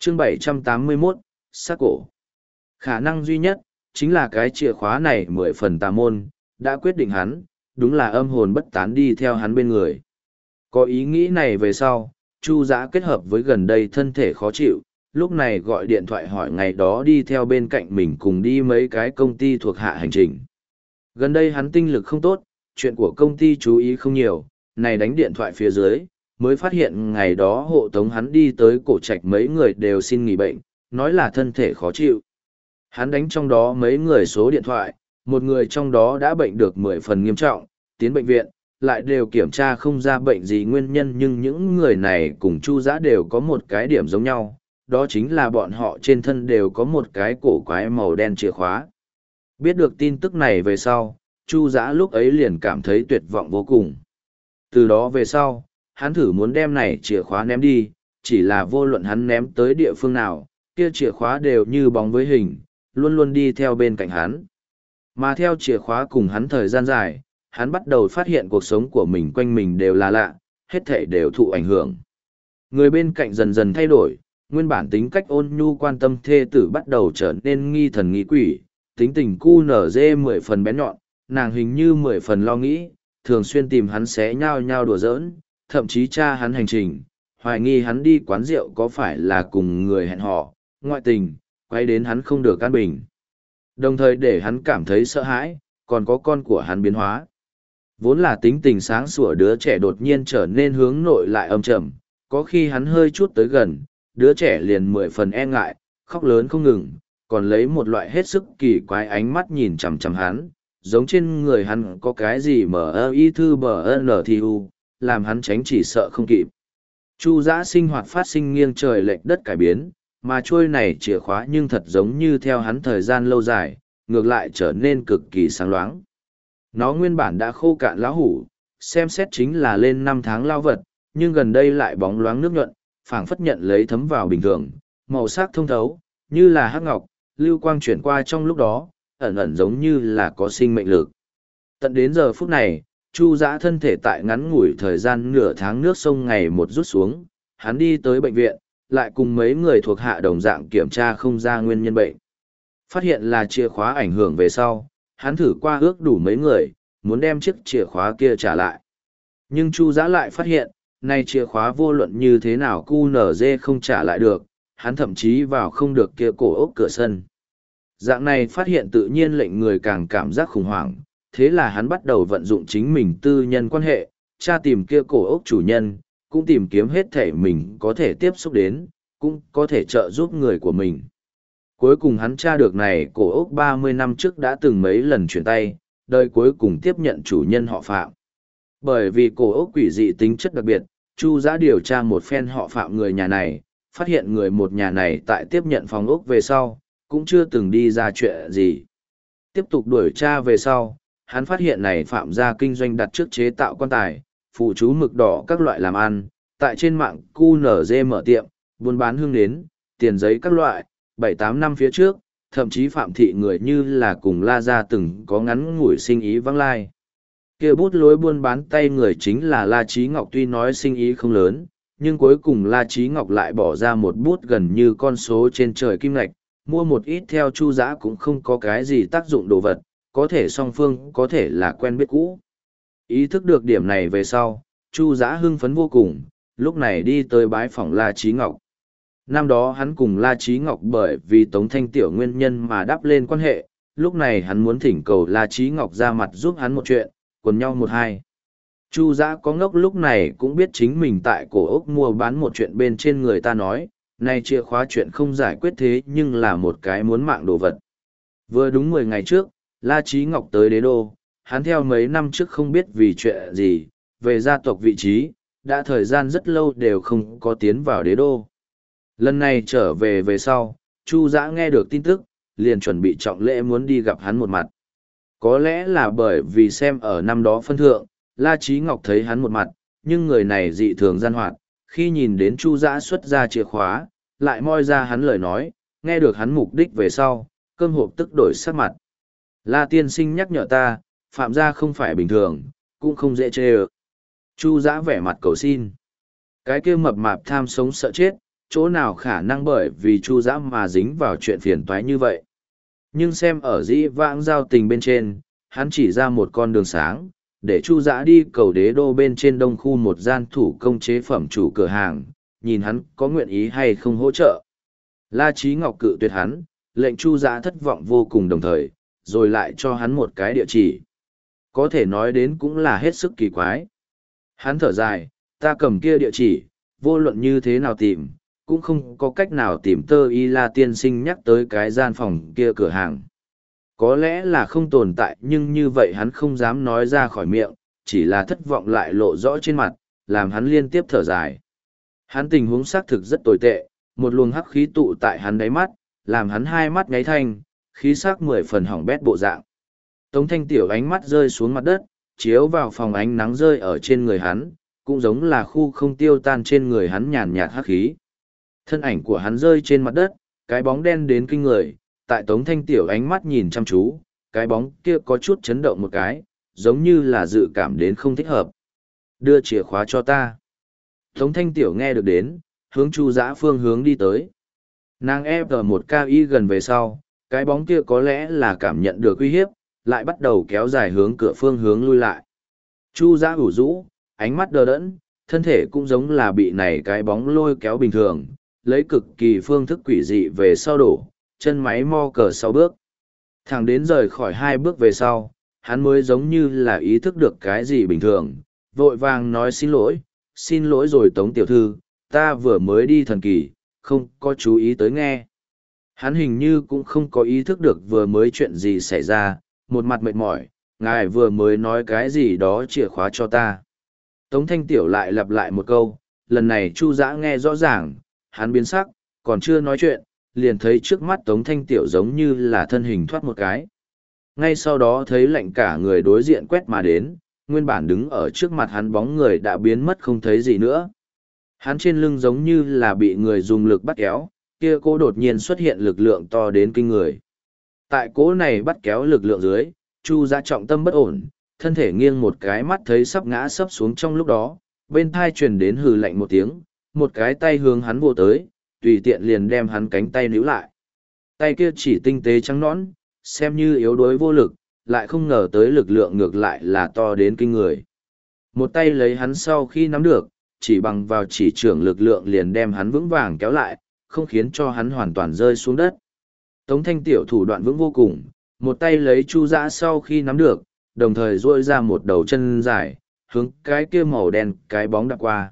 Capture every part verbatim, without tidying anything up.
chương bảy trăm tám mươi mốt, xác cổ. Khả năng duy nhất, chính là cái chìa khóa này mười phần tà môn, đã quyết định hắn, đúng là âm hồn bất tán đi theo hắn bên người. Có ý nghĩ này về sau, Chu Dã kết hợp với gần đây thân thể khó chịu, lúc này gọi điện thoại hỏi ngày đó đi theo bên cạnh mình cùng đi mấy cái công ty thuộc hạ hành trình. Gần đây hắn tinh lực không tốt, chuyện của công ty chú ý không nhiều, này đánh điện thoại phía dưới, mới phát hiện ngày đó hộ tống hắn đi tới cổ trạch mấy người đều xin nghỉ bệnh, nói là thân thể khó chịu. Hắn đánh trong đó mấy người số điện thoại, một người trong đó đã bệnh được mười phần nghiêm trọng, tiến bệnh viện, lại đều kiểm tra không ra bệnh gì nguyên nhân, nhưng những người này cùng Chu Dã đều có một cái điểm giống nhau, đó chính là bọn họ trên thân đều có một cái cổ quái màu đen chìa khóa. Biết được tin tức này về sau, Chu Dã lúc ấy liền cảm thấy tuyệt vọng vô cùng. Từ đó về sau, hắn thử muốn đem này chìa khóa ném đi, chỉ là vô luận hắn ném tới địa phương nào, kia chìa khóa đều như bóng với hình, luôn luôn đi theo bên cạnh hắn. Mà theo chìa khóa cùng hắn thời gian dài, hắn bắt đầu phát hiện cuộc sống của mình quanh mình đều là lạ, hết thảy đều thụ ảnh hưởng. Người bên cạnh dần dần thay đổi, nguyên bản tính cách ôn nhu quan tâm thê tử bắt đầu trở nên nghi thần nghi quỷ, tính tình cu nở dê mười phần bén nhọn, nàng hình như mười phần lo nghĩ, thường xuyên tìm hắn xé nhao nhao đùa giỡn, thậm chí tra hắn hành trình, hoài nghi hắn đi quán rượu có phải là cùng người hẹn hò, ngoại tình, quay đến hắn không được an bình. Đồng thời để hắn cảm thấy sợ hãi, còn có con của hắn biến hóa. Vốn là tính tình sáng sủa đứa trẻ đột nhiên trở nên hướng nội lại âm trầm, có khi hắn hơi chút tới gần, đứa trẻ liền mười phần e ngại, khóc lớn không ngừng, còn lấy một loại hết sức kỳ quái ánh mắt nhìn chằm chằm hắn, giống trên người hắn có cái gì mở ơ y thư bờ ân thì u, làm hắn tránh chỉ sợ không kịp. Chu Dã sinh hoạt phát sinh nghiêng trời lệch đất cải biến, mà trôi này chìa khóa nhưng thật giống như theo hắn thời gian lâu dài, ngược lại trở nên cực kỳ sáng loáng. Nó nguyên bản đã khô cạn lão hủ, xem xét chính là lên năm tháng lao vật, nhưng gần đây lại bóng loáng nước nhuận, phảng phất nhận lấy thấm vào bình thường, màu sắc thông thấu, như là hắc ngọc, lưu quang chuyển qua trong lúc đó, ẩn ẩn giống như là có sinh mệnh lực. Tận đến giờ phút này, Chu Dã thân thể tại ngắn ngủi thời gian nửa tháng nước sông ngày một rút xuống, hắn đi tới bệnh viện, lại cùng mấy người thuộc hạ đồng dạng kiểm tra không ra nguyên nhân bệnh. Phát hiện là chìa khóa ảnh hưởng về sau, hắn thử qua ước đủ mấy người, muốn đem chiếc chìa khóa kia trả lại. Nhưng Chu Dã lại phát hiện, nay chìa khóa vô luận như thế nào cu nở dê không trả lại được, hắn thậm chí vào không được kia cổ ốc cửa sân. Dạng này phát hiện tự nhiên lệnh người càng cảm giác khủng hoảng, thế là hắn bắt đầu vận dụng chính mình tư nhân quan hệ, tra tìm kia cổ ốc chủ nhân, cũng tìm kiếm hết thể mình có thể tiếp xúc đến, cũng có thể trợ giúp người của mình. Cuối cùng hắn tra được này cổ ốc ba mươi năm trước đã từng mấy lần chuyển tay, đời cuối cùng tiếp nhận chủ nhân họ Phạm. Bởi vì cổ ốc quỷ dị tính chất đặc biệt, Chu Dã điều tra một phen họ Phạm người nhà này, phát hiện người một nhà này tại tiếp nhận phòng ốc về sau, cũng chưa từng đi ra chuyện gì. Tiếp tục đuổi tra về sau, hắn phát hiện này Phạm gia kinh doanh đặt trước chế tạo quan tài, phụ chú mực đỏ các loại làm ăn, tại trên mạng cu nở dê mở tiệm, buôn bán hương nến, tiền giấy các loại, bảy tám năm phía trước, thậm chí Phạm thị người như là cùng La Gia từng có ngắn ngủi sinh ý vắng lai. Kia bút lối buôn bán tay người chính là La Chí Ngọc, tuy nói sinh ý không lớn, nhưng cuối cùng La Chí Ngọc lại bỏ ra một bút gần như con số trên trời kim ngạch, mua một ít theo Chu Dã cũng không có cái gì tác dụng đồ vật, có thể song phương có thể là quen biết cũ. Ý thức được điểm này về sau, Chu Dã hưng phấn vô cùng, lúc này đi tới bái phỏng La Chí Ngọc. Năm đó hắn cùng La Chí Ngọc bởi vì Tống Thanh Tiểu nguyên nhân mà đắp lên quan hệ, lúc này hắn muốn thỉnh cầu La Chí Ngọc ra mặt giúp hắn một chuyện, quần nhau một hai. Chu Dã có ngốc lúc này cũng biết chính mình tại cổ ốc mua bán một chuyện bên trên người ta nói, nay chìa khóa chuyện không giải quyết thế nhưng là một cái muốn mạng đồ vật. Vừa đúng mười ngày trước, La Chí Ngọc tới đế đô, hắn theo mấy năm trước không biết vì chuyện gì, về gia tộc vị trí, đã thời gian rất lâu đều không có tiến vào đế đô. Lần này trở về về sau, Chu Dã nghe được tin tức, liền chuẩn bị trọng lễ muốn đi gặp hắn một mặt. Có lẽ là bởi vì xem ở năm đó phân thượng, La Chí Ngọc thấy hắn một mặt, nhưng người này dị thường gian hoạt, khi nhìn đến Chu Dã xuất ra chìa khóa, lại moi ra hắn lời nói, nghe được hắn mục đích về sau, cơm hộp tức đổi sắc mặt. La tiên sinh nhắc nhở ta, Phạm gia không phải bình thường, cũng không dễ chê ơ. Chu Dã vẻ mặt cầu xin. Cái kia mập mạp tham sống sợ chết, chỗ nào khả năng bởi vì Chu Dã mà dính vào chuyện phiền toái như vậy. Nhưng xem ở dĩ vãng giao tình bên trên, hắn chỉ ra một con đường sáng, để Chu Dã đi cầu đế đô bên trên đông khu một gian thủ công chế phẩm chủ cửa hàng, nhìn hắn có nguyện ý hay không hỗ trợ. La Chí Ngọc cự tuyệt hắn, lệnh Chu Dã thất vọng vô cùng đồng thời, rồi lại cho hắn một cái địa chỉ. Có thể nói đến cũng là hết sức kỳ quái. Hắn thở dài, ta cầm kia địa chỉ, vô luận như thế nào tìm, cũng không có cách nào tìm Tơ Y La tiên sinh nhắc tới cái gian phòng kia cửa hàng. Có lẽ là không tồn tại nhưng như vậy hắn không dám nói ra khỏi miệng, chỉ là thất vọng lại lộ rõ trên mặt, làm hắn liên tiếp thở dài. Hắn tình huống xác thực rất tồi tệ, một luồng hắc khí tụ tại hắn đáy mắt, làm hắn hai mắt ngáy thanh, khí sắc mười phần hỏng bét bộ dạng. Tống Thanh Tiểu ánh mắt rơi xuống mặt đất, chiếu vào phòng ánh nắng rơi ở trên người hắn, cũng giống là khu không tiêu tan trên người hắn nhàn nhạt hắc khí. Thân ảnh của hắn rơi trên mặt đất, cái bóng đen đến kinh người, tại Tống Thanh Tiểu ánh mắt nhìn chăm chú, cái bóng kia có chút chấn động một cái, giống như là dự cảm đến không thích hợp. Đưa chìa khóa cho ta. Tống Thanh Tiểu nghe được đến, hướng Chu Dã phương hướng đi tới. Nàng ép ở một cao y gần về sau, cái bóng kia có lẽ là cảm nhận được uy hiếp, lại bắt đầu kéo dài hướng cửa phương hướng lui lại. Chu Dã ủ rũ, ánh mắt đờ đẫn, thân thể cũng giống là bị này cái bóng lôi kéo bình thường, lấy cực kỳ phương thức quỷ dị về sau đổ, chân máy mo cờ sáu bước. Thẳng đến rời khỏi hai bước về sau, hắn mới giống như là ý thức được cái gì bình thường, vội vàng nói xin lỗi, xin lỗi rồi Tống tiểu thư, ta vừa mới đi thần kỳ, không có chú ý tới nghe. Hắn hình như cũng không có ý thức được vừa mới chuyện gì xảy ra, một mặt mệt mỏi, ngài vừa mới nói cái gì đó chìa khóa cho ta. Tống Thanh Tiểu lại lặp lại một câu, lần này Chu Dã nghe rõ ràng, hắn biến sắc, còn chưa nói chuyện, liền thấy trước mắt Tống Thanh Tiểu giống như là thân hình thoát một cái. Ngay sau đó thấy lạnh cả người đối diện quét mà đến, nguyên bản đứng ở trước mặt hắn bóng người đã biến mất không thấy gì nữa. Hắn trên lưng giống như là bị người dùng lực bắt kéo, kia cô đột nhiên xuất hiện lực lượng to đến kinh người. Tại cỗ này bắt kéo lực lượng dưới, Chu Dã trọng tâm bất ổn, thân thể nghiêng một cái mắt thấy sắp ngã sấp xuống trong lúc đó, bên thai truyền đến hừ lạnh một tiếng, một cái tay hướng hắn vô tới, tùy tiện liền đem hắn cánh tay níu lại. Tay kia chỉ tinh tế trắng nõn, xem như yếu đuối vô lực, lại không ngờ tới lực lượng ngược lại là to đến kinh người. Một tay lấy hắn sau khi nắm được, chỉ bằng vào chỉ trưởng lực lượng liền đem hắn vững vàng kéo lại, không khiến cho hắn hoàn toàn rơi xuống đất. Tống Thanh Tiểu thủ đoạn vững vô cùng, một tay lấy Chu Dã sau khi nắm được, đồng thời duỗi ra một đầu chân dài, hướng cái kia màu đen cái bóng đạp qua.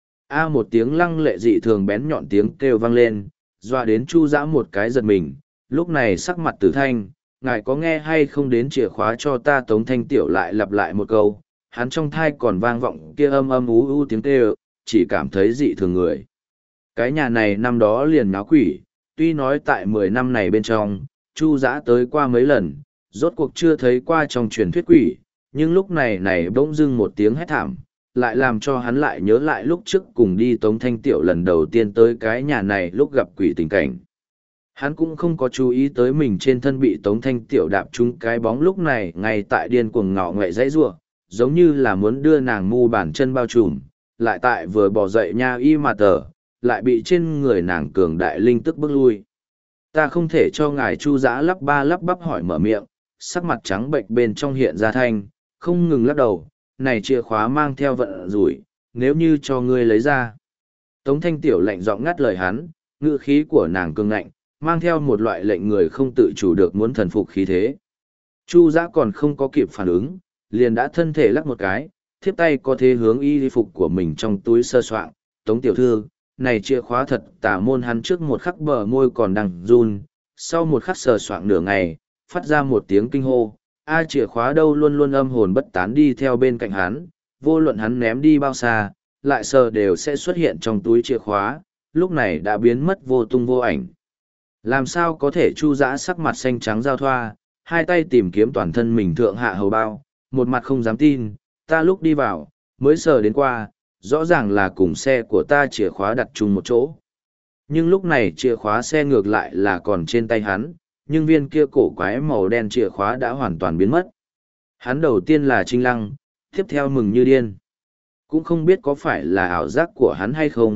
A một tiếng lăng lệ dị thường bén nhọn tiếng kêu vang lên, dọa đến Chu Dã một cái giật mình, lúc này sắc mặt Tử Thanh, ngài có nghe hay không đến chìa khóa cho ta. Tống Thanh Tiểu lại lặp lại một câu, hắn trong thai còn vang vọng kia âm âm ú ú tiếng kêu, chỉ cảm thấy dị thường người. Cái nhà này năm đó liền náo quỷ, tuy nói tại mười năm này bên trong, Chu Dã tới qua mấy lần, rốt cuộc chưa thấy qua trong truyền thuyết quỷ, nhưng lúc này này bỗng dưng một tiếng hét thảm, lại làm cho hắn lại nhớ lại lúc trước cùng đi Tống Thanh Tiểu lần đầu tiên tới cái nhà này lúc gặp quỷ tình cảnh. Hắn cũng không có chú ý tới mình trên thân bị Tống Thanh Tiểu đạp trúng cái bóng lúc này ngay tại điên cuồng ngọ ngoại dãy rủa, giống như là muốn đưa nàng mu bàn chân bao trùm, lại tại vừa bỏ dậy nha y mà tờ, lại bị trên người nàng cường đại linh tức bước lui. Ta không thể cho ngài Chu Dã lắp ba lắp bắp hỏi mở miệng, sắc mặt trắng bệnh bên trong hiện ra thanh, không ngừng lắc đầu, này chìa khóa mang theo vận rủi, nếu như cho ngươi lấy ra. Tống Thanh Tiểu lạnh giọng ngắt lời hắn, ngữ khí của nàng cương ngạnh, mang theo một loại lệnh người không tự chủ được muốn thần phục khí thế. Chu Dã còn không có kịp phản ứng, liền đã thân thể lắc một cái, thiếp tay có thế hướng y phục của mình trong túi sơ soạn, Tống tiểu thư, này chìa khóa thật tà môn. Hắn trước một khắc bờ môi còn đang run, sau một khắc sờ soạng nửa ngày, phát ra một tiếng kinh hô, a chìa khóa đâu luôn luôn âm hồn bất tán đi theo bên cạnh hắn, vô luận hắn ném đi bao xa, lại sờ đều sẽ xuất hiện trong túi chìa khóa, lúc này đã biến mất vô tung vô ảnh. Làm sao có thể? Chu Dã sắc mặt xanh trắng giao thoa, hai tay tìm kiếm toàn thân mình thượng hạ hầu bao, một mặt không dám tin, ta lúc đi vào, mới sờ đến qua, rõ ràng là cùng xe của ta chìa khóa đặt chung một chỗ. Nhưng lúc này chìa khóa xe ngược lại là còn trên tay hắn, nhưng viên kia cổ quái màu đen chìa khóa đã hoàn toàn biến mất. Hắn đầu tiên là Trinh Lăng, tiếp theo mừng như điên. Cũng không biết có phải là ảo giác của hắn hay không,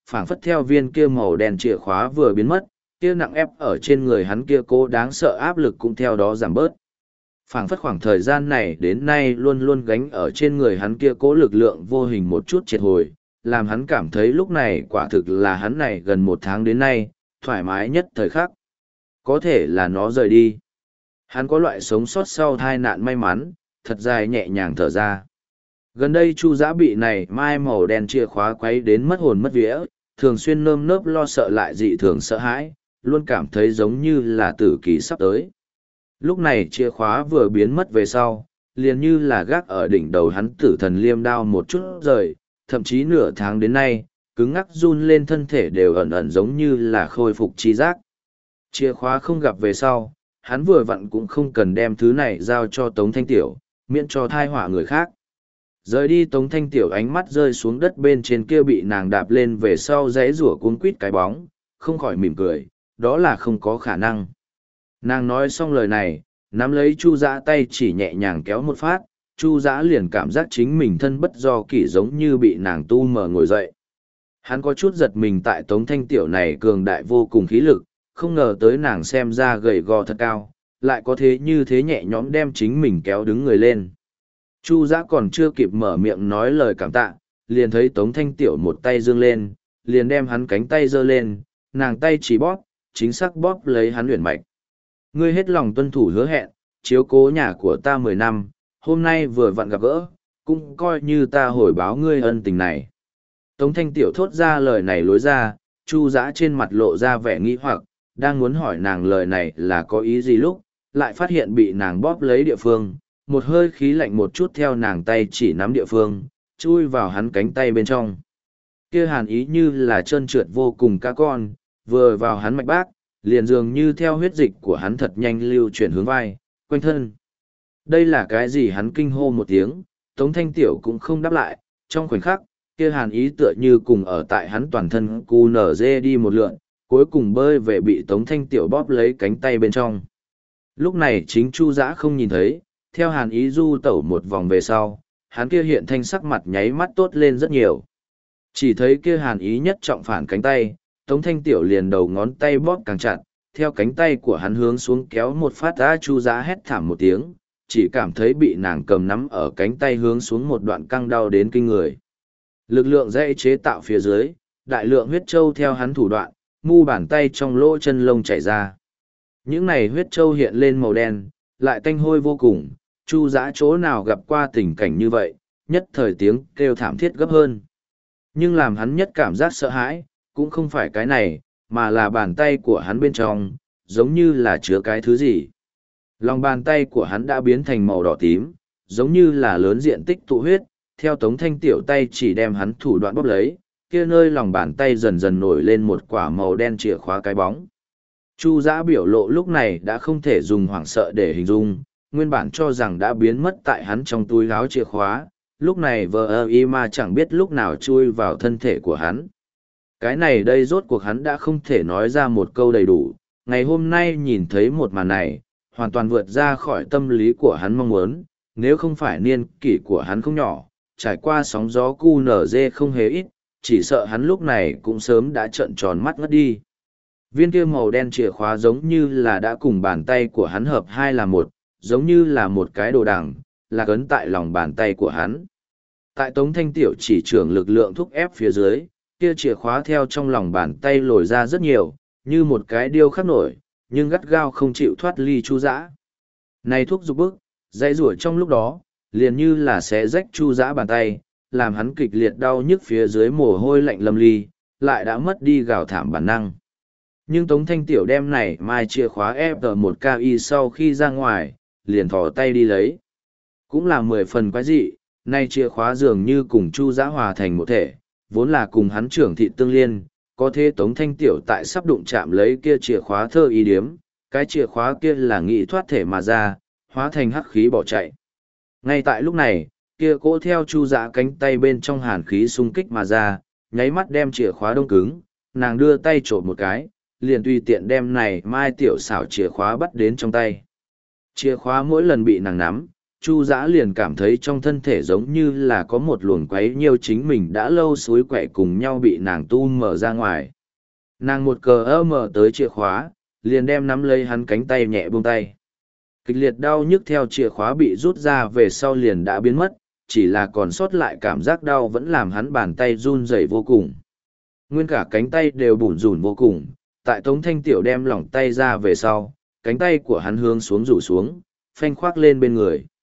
phảng phất theo viên kia màu đen chìa khóa vừa biến mất, kia nặng ép ở trên người hắn kia cố đáng sợ áp lực cũng theo đó giảm bớt. Phảng phất khoảng thời gian này đến nay luôn luôn gánh ở trên người hắn kia cố lực lượng vô hình một chút triệt hồi, làm hắn cảm thấy lúc này quả thực là hắn này gần một tháng đến nay, thoải mái nhất thời khắc. Có thể là nó rời đi. Hắn có loại sống sót sau tai nạn may mắn, thật dài nhẹ nhàng thở ra. Gần đây Chu Dã bị này mai màu đen chìa khóa quấy đến mất hồn mất vía, thường xuyên nơm nớp lo sợ lại dị thường sợ hãi, luôn cảm thấy giống như là tử kỳ sắp tới. Lúc này chìa khóa vừa biến mất về sau, liền như là gác ở đỉnh đầu hắn tử thần liêm đao một chút rời, thậm chí nửa tháng đến nay, cứng ngắc run lên thân thể đều ẩn ẩn giống như là khôi phục chi giác. Chìa khóa không gặp về sau, hắn vừa vặn cũng không cần đem thứ này giao cho Tống Thanh Tiểu, miễn cho thai họa người khác. Rời đi Tống Thanh Tiểu ánh mắt rơi xuống đất bên trên kia bị nàng đạp lên về sau dãy rủa cuống quít cái bóng, không khỏi mỉm cười, đó là không có khả năng. Nàng nói xong lời này, nắm lấy Chu Dã tay chỉ nhẹ nhàng kéo một phát, Chu Dã liền cảm giác chính mình thân bất do kỷ giống như bị nàng tu mờ ngồi dậy. Hắn có chút giật mình tại Tống Thanh Tiểu này cường đại vô cùng khí lực, không ngờ tới nàng xem ra gầy gò thật cao, lại có thế như thế nhẹ nhõm đem chính mình kéo đứng người lên. Chu Dã còn chưa kịp mở miệng nói lời cảm tạ, liền thấy Tống Thanh Tiểu một tay giương lên, liền đem hắn cánh tay giơ lên, nàng tay chỉ bóp, chính xác bóp lấy hắn huyền mạch. Ngươi hết lòng tuân thủ hứa hẹn, chiếu cố nhà của ta mười năm, hôm nay vừa vặn gặp gỡ, cũng coi như ta hồi báo ngươi ân tình này. Tống Thanh Tiểu thốt ra lời này lối ra, Chu Dã trên mặt lộ ra vẻ nghi hoặc, đang muốn hỏi nàng lời này là có ý gì lúc, lại phát hiện bị nàng bóp lấy địa phương, một hơi khí lạnh một chút theo nàng tay chỉ nắm địa phương, chui vào hắn cánh tay bên trong. Kia hàn ý như là trơn trượt vô cùng cá con, vừa vào hắn mạch bác, liền dường như theo huyết dịch của hắn thật nhanh lưu chuyển hướng vai, quanh thân. Đây là cái gì? Hắn kinh hô một tiếng, Tống Thanh Tiểu cũng không đáp lại, trong khoảnh khắc, kia hàn ý tựa như cùng ở tại hắn toàn thân cu nở dê đi một lượn, cuối cùng bơi về bị Tống Thanh Tiểu bóp lấy cánh tay bên trong. Lúc này chính Chu Dã không nhìn thấy, theo hàn ý du tẩu một vòng về sau, hắn kia hiện thanh sắc mặt nháy mắt tốt lên rất nhiều. Chỉ thấy kia hàn ý nhất trọng phản cánh tay, Tống Thanh Tiểu liền đầu ngón tay bóp càng chặt, theo cánh tay của hắn hướng xuống kéo một phát ra. Chu Dã hét thảm một tiếng, chỉ cảm thấy bị nàng cầm nắm ở cánh tay hướng xuống một đoạn căng đau đến kinh người. Lực lượng dễ chế tạo phía dưới, đại lượng huyết châu theo hắn thủ đoạn, mu bàn tay trong lỗ chân lông chảy ra. Những này huyết châu hiện lên màu đen, lại tanh hôi vô cùng, Chu Dã chỗ nào gặp qua tình cảnh như vậy, nhất thời tiếng kêu thảm thiết gấp hơn. Nhưng làm hắn nhất cảm giác sợ hãi, cũng không phải cái này, mà là bàn tay của hắn bên trong, giống như là chứa cái thứ gì. Lòng bàn tay của hắn đã biến thành màu đỏ tím, giống như là lớn diện tích tụ huyết, theo Tống Thanh Tiểu tay chỉ đem hắn thủ đoạn bóp lấy, kia nơi lòng bàn tay dần dần nổi lên một quả màu đen chìa khóa cái bóng. Chu Dã biểu lộ lúc này đã không thể dùng hoảng sợ để hình dung, nguyên bản cho rằng đã biến mất tại hắn trong túi áo chìa khóa, lúc này vờ ơ y mà chẳng biết lúc nào chui vào thân thể của hắn. Cái này đây rốt cuộc hắn đã không thể nói ra một câu đầy đủ, ngày hôm nay nhìn thấy một màn này, hoàn toàn vượt ra khỏi tâm lý của hắn mong muốn, nếu không phải niên kỷ của hắn không nhỏ, trải qua sóng gió cu nở dê không hề ít, chỉ sợ hắn lúc này cũng sớm đã trợn tròn mắt ngất đi. Viên kia màu đen chìa khóa giống như là đã cùng bàn tay của hắn hợp hai là một, giống như là một cái đồ đằng, là cấn tại lòng bàn tay của hắn. Tại Tống Thanh Tiểu chỉ trưởng lực lượng thúc ép phía dưới, kia chìa khóa theo trong lòng bàn tay lồi ra rất nhiều, như một cái điêu khắc nổi, nhưng gắt gao không chịu thoát ly Chu Dã. Này thuốc dục bức, dãy rủa trong lúc đó, liền như là sẽ rách Chu Dã bàn tay, làm hắn kịch liệt đau nhức phía dưới mồ hôi lạnh lâm ly, lại đã mất đi gào thảm bản năng. Nhưng Tống Thanh Tiểu đem này mai chìa khóa ép ở một ca y sau khi ra ngoài, liền thò tay đi lấy. Cũng là mười phần quái dị, nay chìa khóa dường như cùng Chu Dã hòa thành một thể, vốn là cùng hắn trưởng thị tương liên, có thế Tống Thanh Tiểu tại sắp đụng chạm lấy kia chìa khóa thơ ý điếm, cái chìa khóa kia là nghị thoát thể mà ra, hóa thành hắc khí bỏ chạy. Ngay tại lúc này, kia cỗ theo Chu Dã cánh tay bên trong hàn khí xung kích mà ra, nháy mắt đem chìa khóa đông cứng, nàng đưa tay trộm một cái, liền tùy tiện đem này mai tiểu xảo chìa khóa bắt đến trong tay. Chìa khóa mỗi lần bị nàng nắm, Chu Dã liền cảm thấy trong thân thể giống như là có một luồng quấy nhiêu chính mình đã lâu suối quậy cùng nhau bị nàng tu mở ra ngoài. Nàng một cờ ơ mở tới chìa khóa, liền đem nắm lấy hắn cánh tay nhẹ buông tay. Kịch liệt đau nhức theo chìa khóa bị rút ra về sau liền đã biến mất, chỉ là còn sót lại cảm giác đau vẫn làm hắn bàn tay run rẩy vô cùng. Nguyên cả cánh tay đều bủn rủn vô cùng, tại Tống Thanh Tiểu đem lỏng tay ra về sau, cánh tay của hắn hướng xuống rủ xuống, phanh khoác lên bên người.